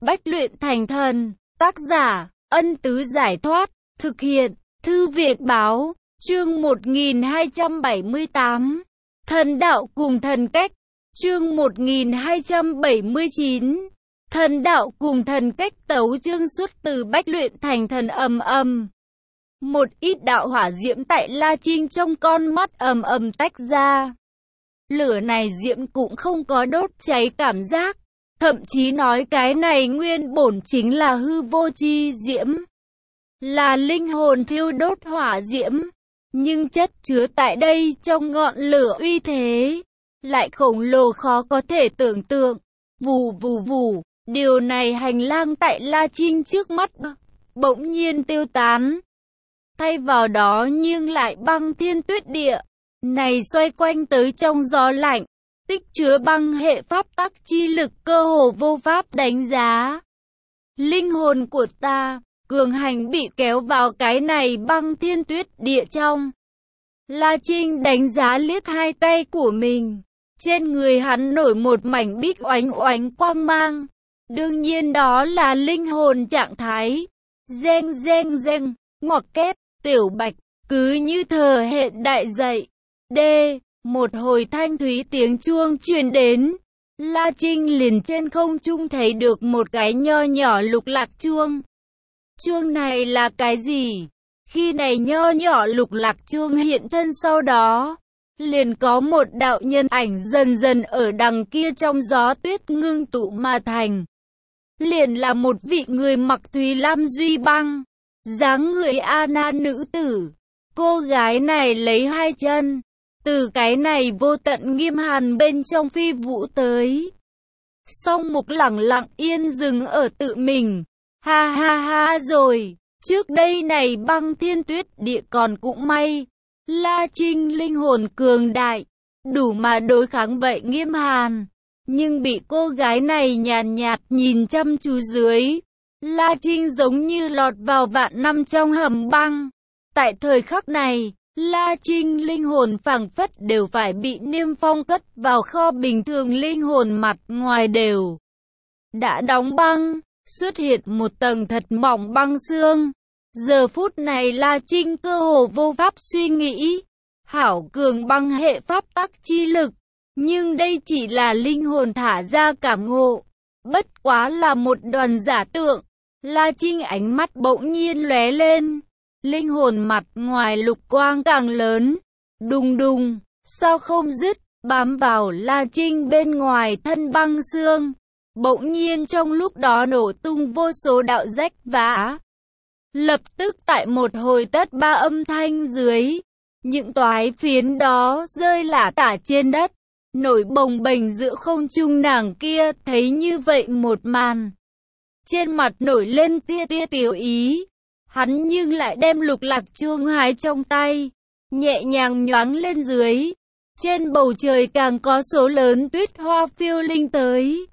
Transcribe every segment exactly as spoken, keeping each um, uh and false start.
Bách luyện thành thần. Tác giả, Ân Tứ Giải Thoát. Thực hiện, Thư viện Báo. Chương một nghìn hai trăm bảy mươi tám. Thần đạo cùng thần cách. Chương một nghìn hai trăm bảy mươi chín. Thần đạo cùng thần cách. Tấu chương xuất từ Bách luyện thành thần. Ầm ầm. Một ít đạo hỏa diễm tại La Trinh trong con mắt ầm ầm tách ra. Lửa này diễm cũng không có đốt cháy cảm giác. Thậm chí nói cái này nguyên bổn chính là hư vô chi diễm. Là linh hồn thiêu đốt hỏa diễm. Nhưng chất chứa tại đây trong ngọn lửa uy thế lại khổng lồ khó có thể tưởng tượng. Vù vù vù. Điều này hành lang tại La Trinh trước mắt bỗng nhiên tiêu tán. Thay vào đó nhưng lại băng thiên tuyết địa. Này xoay quanh tới trong gió lạnh. Tích chứa băng hệ pháp tắc chi lực cơ hồ vô pháp đánh giá. Linh hồn của ta, cường hành bị kéo vào cái này băng thiên tuyết địa trong. La Trinh đánh giá liếc hai tay của mình. Trên người hắn nổi một mảnh bích oánh oánh quang mang. Đương nhiên đó là linh hồn trạng thái. Reng reng reng, ngoặc két, tiểu bạch, cứ như thờ hẹn đại dậy. D. Một hồi thanh thúy tiếng chuông truyền đến. La Trinh liền trên không trung thấy được một cái nho nhỏ lục lạc chuông. Chuông này là cái gì? Khi này nho nhỏ lục lạc chuông hiện thân sau đó, liền có một đạo nhân ảnh dần dần ở đằng kia trong gió tuyết ngưng tụ mà thành. Liền là một vị người mặc thúy lam duy băng, dáng người Anna nữ tử. Cô gái này lấy hai chân từ cái này vô tận nghiêm hàn bên trong phi vũ tới. Song mục lẳng lặng yên dừng ở tự mình. Ha ha ha rồi, trước đây này băng thiên tuyết địa còn cũng may. La Trinh linh hồn cường đại, đủ mà đối kháng vậy nghiêm hàn. Nhưng bị cô gái này nhàn nhạt nhìn chăm chú dưới. La Trinh giống như lọt vào vạn năm trong hầm băng. Tại thời khắc này, La Trinh linh hồn phảng phất đều phải bị niêm phong cất vào kho bình thường, linh hồn mặt ngoài đều đã đóng băng, xuất hiện một tầng thật mỏng băng xương. Giờ phút này La Trinh cơ hồ vô pháp suy nghĩ, hảo cường băng hệ pháp tắc chi lực, nhưng đây chỉ là linh hồn thả ra cảm ngộ, bất quá là một đoàn giả tượng. La Trinh ánh mắt bỗng nhiên lóe lên. Linh hồn mặt ngoài lục quang càng lớn. Đùng đùng, sao không dứt, bám vào La Trinh bên ngoài thân băng xương. Bỗng nhiên trong lúc đó nổ tung vô số đạo rách vã. Lập tức tại một hồi tất ba âm thanh dưới, những toái phiến đó rơi lả tả trên đất, nổi bồng bềnh giữa không trung. Nàng kia thấy như vậy một màn, trên mặt nổi lên tia tia tiểu ý. Hắn nhưng lại đem lục lạc chuông hái trong tay, nhẹ nhàng nhoáng lên dưới. Trên bầu trời càng có số lớn tuyết hoa phiêu linh tới.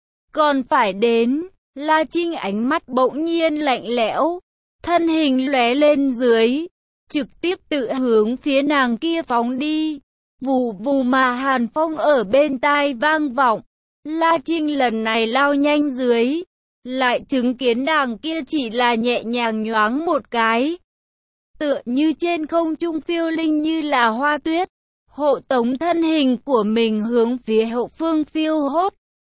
Còn phải đến, La Trinh ánh mắt bỗng nhiên lạnh lẽo, thân hình lóe lên dưới, trực tiếp tự hướng phía nàng kia phóng đi. Vù vù mà hàn phong ở bên tai vang vọng. La Trinh lần này lao nhanh dưới, lại chứng kiến nàng kia chỉ là nhẹ nhàng nhoáng một cái, tựa như trên không trung phiêu linh như là hoa tuyết, hộ tống thân hình của mình hướng phía hậu phương phiêu hốt.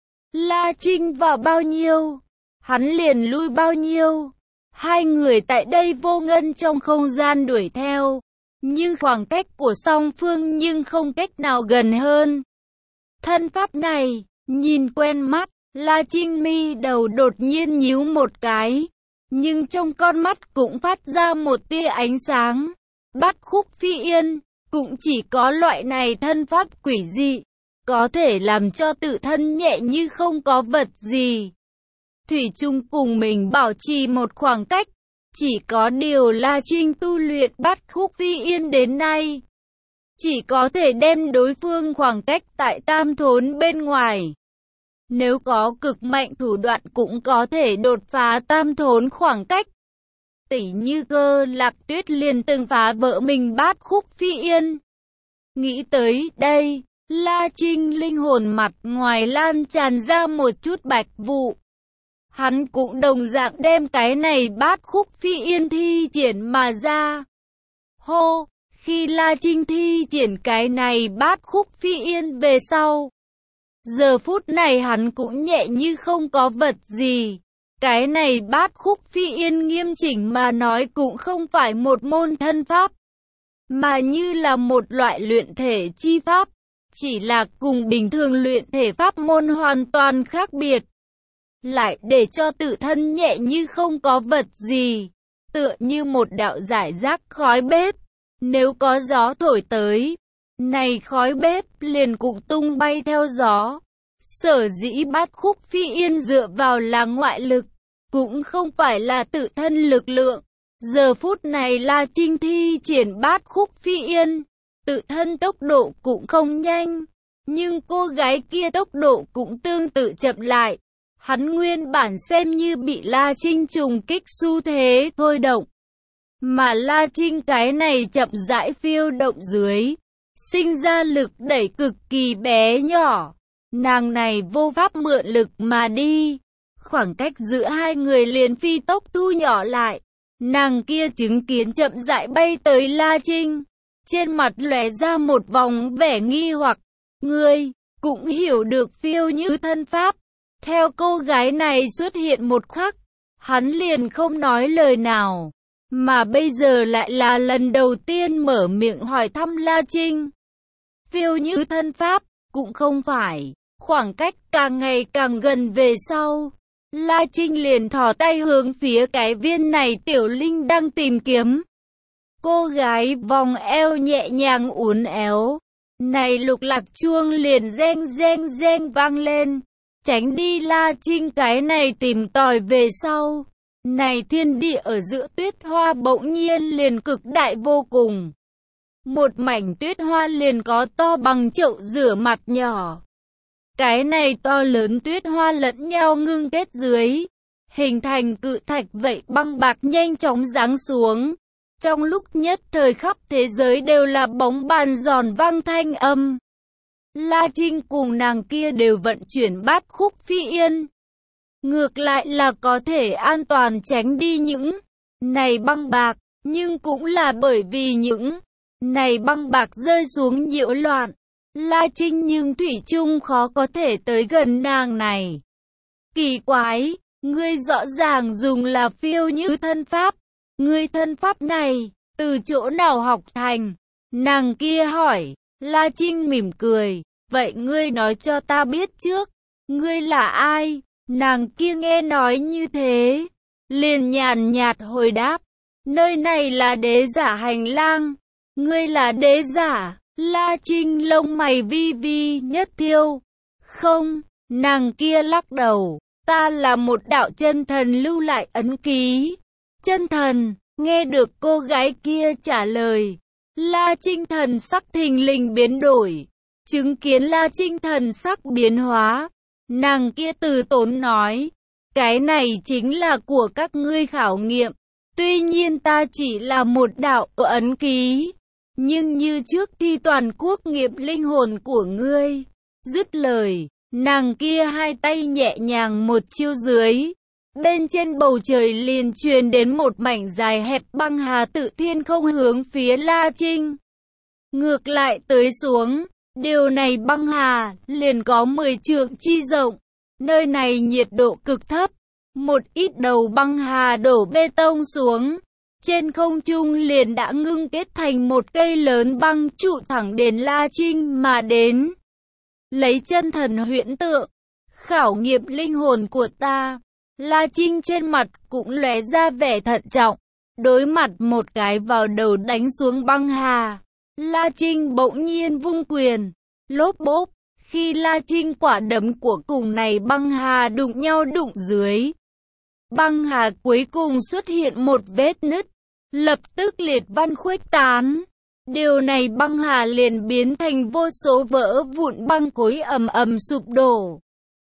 La Trinh vào bao nhiêu, hắn liền lui bao nhiêu. Hai người tại đây vô ngân trong không gian đuổi theo, nhưng khoảng cách của song phương nhưng không cách nào gần hơn. Thân pháp này, nhìn quen mắt. La Trinh mi đầu đột nhiên nhíu một cái, nhưng trong con mắt cũng phát ra một tia ánh sáng. Bát khúc phi yên, cũng chỉ có loại này thân pháp quỷ dị, có thể làm cho tự thân nhẹ như không có vật gì. Thủy chung cùng mình bảo trì một khoảng cách, chỉ có điều La Trinh tu luyện bát khúc phi yên đến nay, chỉ có thể đem đối phương khoảng cách tại tam thốn bên ngoài. Nếu có cực mạnh thủ đoạn cũng có thể đột phá tam thốn khoảng cách. Tỉ như Cơ Lạc Tuyết liền từng phá vỡ mình bát khúc phi yên. Nghĩ tới đây, La Trinh linh hồn mặt ngoài lan tràn ra một chút bạch vụ. hắn cũng đồng dạng đem cái này bát khúc phi yên thi triển mà ra. Hô, khi La Trinh thi triển cái này bát khúc phi yên về sau, giờ phút này hắn cũng nhẹ như không có vật gì. Cái này bát khúc phi yên nghiêm chỉnh mà nói cũng không phải một môn thân pháp, mà như là một loại luyện thể chi pháp, chỉ là cùng bình thường luyện thể pháp môn hoàn toàn khác biệt. Lại để cho tự thân nhẹ như không có vật gì, tựa như một đạo rải rác khói bếp, nếu có gió thổi tới, này khói bếp liền cũng tung bay theo gió. Sở dĩ bát khúc phi yên dựa vào là ngoại lực, cũng không phải là tự thân lực lượng. Giờ phút này La Trinh thi triển bát khúc phi yên, tự thân tốc độ cũng không nhanh, nhưng cô gái kia tốc độ cũng tương tự chậm lại. Hắn nguyên bản xem như bị La Trinh trùng kích xu thế thôi động, mà La Trinh cái này chậm rãi phiêu động dưới, sinh ra lực đẩy cực kỳ bé nhỏ. Nàng này vô pháp mượn lực mà đi, khoảng cách giữa hai người liền phi tốc thu nhỏ lại. Nàng kia chứng kiến chậm rãi bay tới La Trinh, trên mặt lóe ra một vòng vẻ nghi hoặc. Ngươi cũng hiểu được phiêu như thân pháp. Theo cô gái này xuất hiện một khắc, hắn liền không nói lời nào, mà bây giờ lại là lần đầu tiên mở miệng hỏi thăm La Trinh. Phiêu như thân pháp, cũng không phải. Khoảng cách càng ngày càng gần về sau, La Trinh liền thò tay hướng phía cái viên này tiểu linh đang tìm kiếm. Cô gái vòng eo nhẹ nhàng uốn éo, này lục lạc chuông liền reng reng reng vang lên, tránh đi La Trinh cái này tìm tòi về sau. Này thiên địa ở giữa tuyết hoa bỗng nhiên liền cực đại vô cùng. Một mảnh tuyết hoa liền có to bằng chậu rửa mặt nhỏ. Cái này to lớn tuyết hoa lẫn nhau ngưng kết dưới, hình thành cự thạch vậy băng bạc nhanh chóng giáng xuống. Trong lúc nhất thời khắp thế giới đều là bóng bàn giòn vang thanh âm. La Trinh cùng nàng kia đều vận chuyển bát khúc phi yên, ngược lại là có thể an toàn tránh đi những này băng bạc, nhưng cũng là bởi vì những này băng bạc rơi xuống nhiễu loạn, La Trinh nhưng thủy chung khó có thể tới gần nàng này. Kỳ quái, ngươi rõ ràng dùng là phiêu như thân pháp, ngươi thân pháp này, từ chỗ nào học thành? Nàng kia hỏi. La Trinh mỉm cười, vậy ngươi nói cho ta biết trước, ngươi là ai? Nàng kia nghe nói như thế, liền nhàn nhạt hồi đáp, nơi này là đế giả hành lang, ngươi là đế giả. La Trinh lông mày vi vi nhất thiêu. Không, nàng kia lắc đầu, ta là một đạo chân thần lưu lại ấn ký. Chân thần, nghe được cô gái kia trả lời, La Trinh thần sắc thình lình biến đổi. Chứng kiến La Trinh thần sắc biến hóa, nàng kia từ tốn nói, cái này chính là của các ngươi khảo nghiệm. Tuy nhiên ta chỉ là một đạo ấn ký, nhưng như trước thi toàn quốc nghiệp linh hồn của ngươi. Dứt lời, nàng kia hai tay nhẹ nhàng một chiêu dưới, bên trên bầu trời liền truyền đến một mảnh dài hẹp băng hà tự thiên không hướng phía La Trinh. Ngược lại tới xuống, điều này băng hà liền có mười trượng chi rộng. Nơi này nhiệt độ cực thấp, một ít đầu băng hà đổ bê tông xuống. Trên không trung liền đã ngưng kết thành một cây lớn băng trụ thẳng đến La Trinh mà đến. Lấy chân thần huyễn tượng, khảo nghiệm linh hồn của ta. La Trinh trên mặt cũng lóe ra vẻ thận trọng, đối mặt một cái vào đầu đánh xuống băng hà. La Trinh bỗng nhiên vung quyền, lốp bốp, khi La Trinh quả đấm của cùng này băng hà đụng nhau đụng dưới. Băng hà cuối cùng xuất hiện một vết nứt, lập tức liệt văn khuếch tán. Điều này băng hà liền biến thành vô số vỡ vụn băng khối ầm ầm sụp đổ.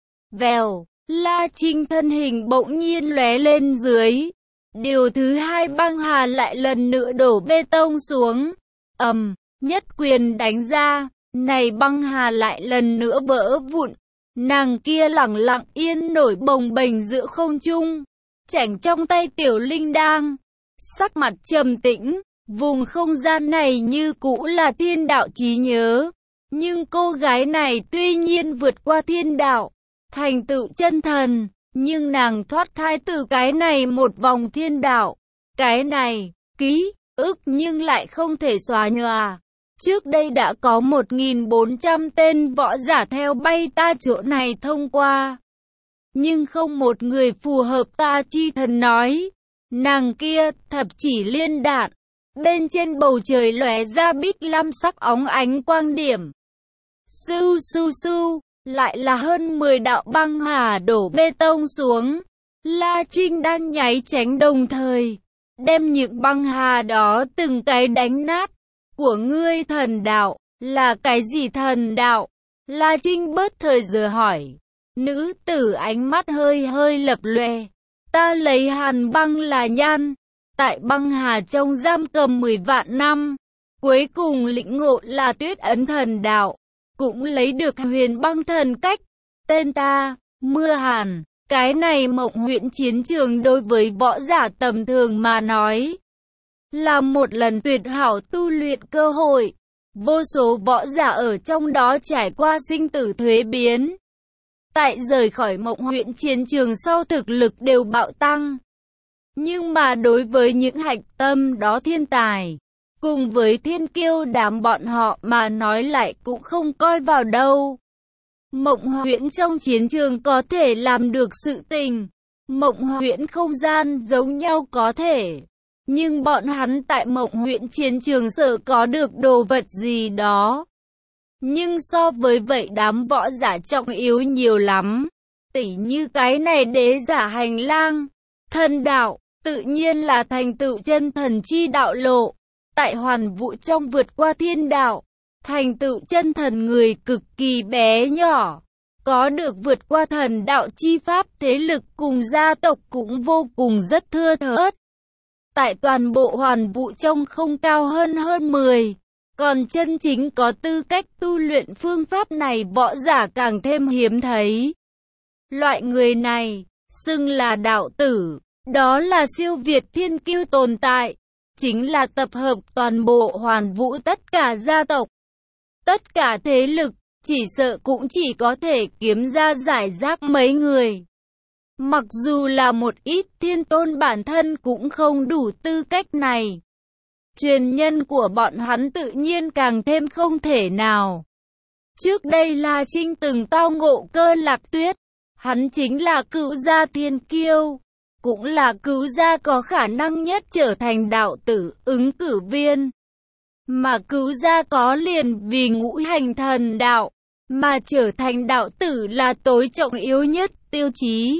Vèo, La Trinh thân hình bỗng nhiên lóe lên dưới. Điều thứ hai băng hà lại lần nữa đổ bê tông xuống. Ầm, nhất quyền đánh ra, này băng hà lại lần nữa vỡ vụn. Nàng kia lẳng lặng yên nổi bồng bềnh giữa không trung, chảnh trong tay tiểu linh đang, sắc mặt trầm tĩnh. Vùng không gian này như cũ là thiên đạo trí nhớ, nhưng cô gái này tuy nhiên vượt qua thiên đạo, thành tựu chân thần, nhưng nàng thoát thai từ cái này một vòng thiên đạo. Cái này, ký ức nhưng lại không thể xóa nhòa. Trước đây đã có một nghìn bốn trăm tên võ giả theo bay ta chỗ này thông qua, nhưng không một người phù hợp ta chi thần nói. Nàng kia thập chỉ liên đạn, bên trên bầu trời lóe ra bích lam sắc óng ánh quang điểm. Sưu sưu sưu, lại là hơn mười đạo băng hà đổ bê tông xuống. La Trinh đang nháy tránh đồng thời, đem những băng hà đó từng cái đánh nát. Của ngươi thần đạo, là cái gì thần đạo? La Trinh bớt thời giờ hỏi. Nữ tử ánh mắt hơi hơi lập lòe. Ta lấy hàn băng là nhan, tại băng hà trong giam cầm mười vạn năm, cuối cùng lĩnh ngộ là tuyết ấn thần đạo, cũng lấy được huyền băng thần cách. Tên ta, Mưa Hàn. Cái này Mộng Huyễn chiến trường đối với võ giả tầm thường mà nói, là một lần tuyệt hảo tu luyện cơ hội. Vô số võ giả ở trong đó trải qua sinh tử thuế biến. Tại rời khỏi Mộng Huyễn chiến trường sau thực lực đều bạo tăng. Nhưng mà đối với những hạch tâm đó thiên tài, cùng với thiên kiêu đám bọn họ mà nói lại cũng không coi vào đâu. Mộng Huyễn trong chiến trường có thể làm được sự tình, Mộng Huyễn không gian giống nhau có thể. Nhưng bọn hắn tại Mộng Huyễn chiến trường sợ có được đồ vật gì đó. Nhưng so với vậy đám võ giả trọng yếu nhiều lắm. Tỉ như cái này đế giả hành lang, thần đạo, tự nhiên là thành tựu chân thần chi đạo lộ. Tại hoàn vũ trong vượt qua thiên đạo, thành tựu chân thần người cực kỳ bé nhỏ. Có được vượt qua thần đạo chi pháp thế lực cùng gia tộc cũng vô cùng rất thưa thớt. Tại toàn bộ hoàn vũ trong không cao hơn hơn mười. Còn chân chính có tư cách tu luyện phương pháp này võ giả càng thêm hiếm thấy. Loại người này, xưng là đạo tử, đó là siêu việt thiên kiêu tồn tại. Chính là tập hợp toàn bộ hoàn vũ tất cả gia tộc, tất cả thế lực, chỉ sợ cũng chỉ có thể kiếm ra giải rác mấy người. Mặc dù là một ít thiên tôn bản thân cũng không đủ tư cách này. Truyền nhân của bọn hắn tự nhiên càng thêm không thể nào. Trước đây La Trinh từng tao ngộ Cơ Lạc Tuyết, hắn chính là cửu gia thiên kiêu, cũng là cửu gia có khả năng nhất trở thành đạo tử ứng cử viên. Mà cửu gia có liền vì ngũ hành thần đạo, mà trở thành đạo tử là tối trọng yếu nhất tiêu chí.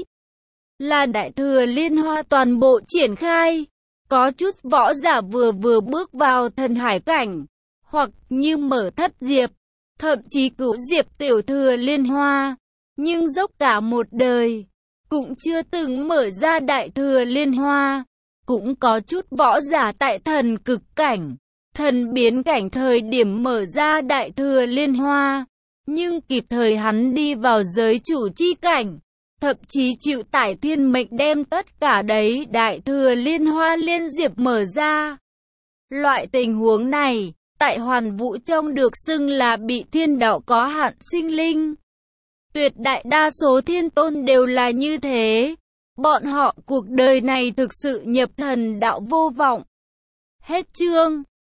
Là Đại Thừa Liên Hoa toàn bộ triển khai. Có chút võ giả vừa vừa bước vào thần hải cảnh, hoặc như Mở Thất Diệp, thậm chí Cửu Diệp Tiểu Thừa Liên Hoa, nhưng dốc cả một đời, cũng chưa từng mở ra Đại Thừa Liên Hoa. Cũng có chút võ giả tại thần cực cảnh, thần biến cảnh thời điểm mở ra Đại Thừa Liên Hoa, nhưng kịp thời hắn đi vào giới chủ chi cảnh. Thậm chí chịu tải thiên mệnh đem tất cả đấy Đại Thừa Liên Hoa liên diệp mở ra. Loại tình huống này, tại hoàn vũ trong được xưng là bị thiên đạo có hạn sinh linh. Tuyệt đại đa số thiên tôn đều là như thế. Bọn họ cuộc đời này thực sự nhập thần đạo vô vọng. Hết chương.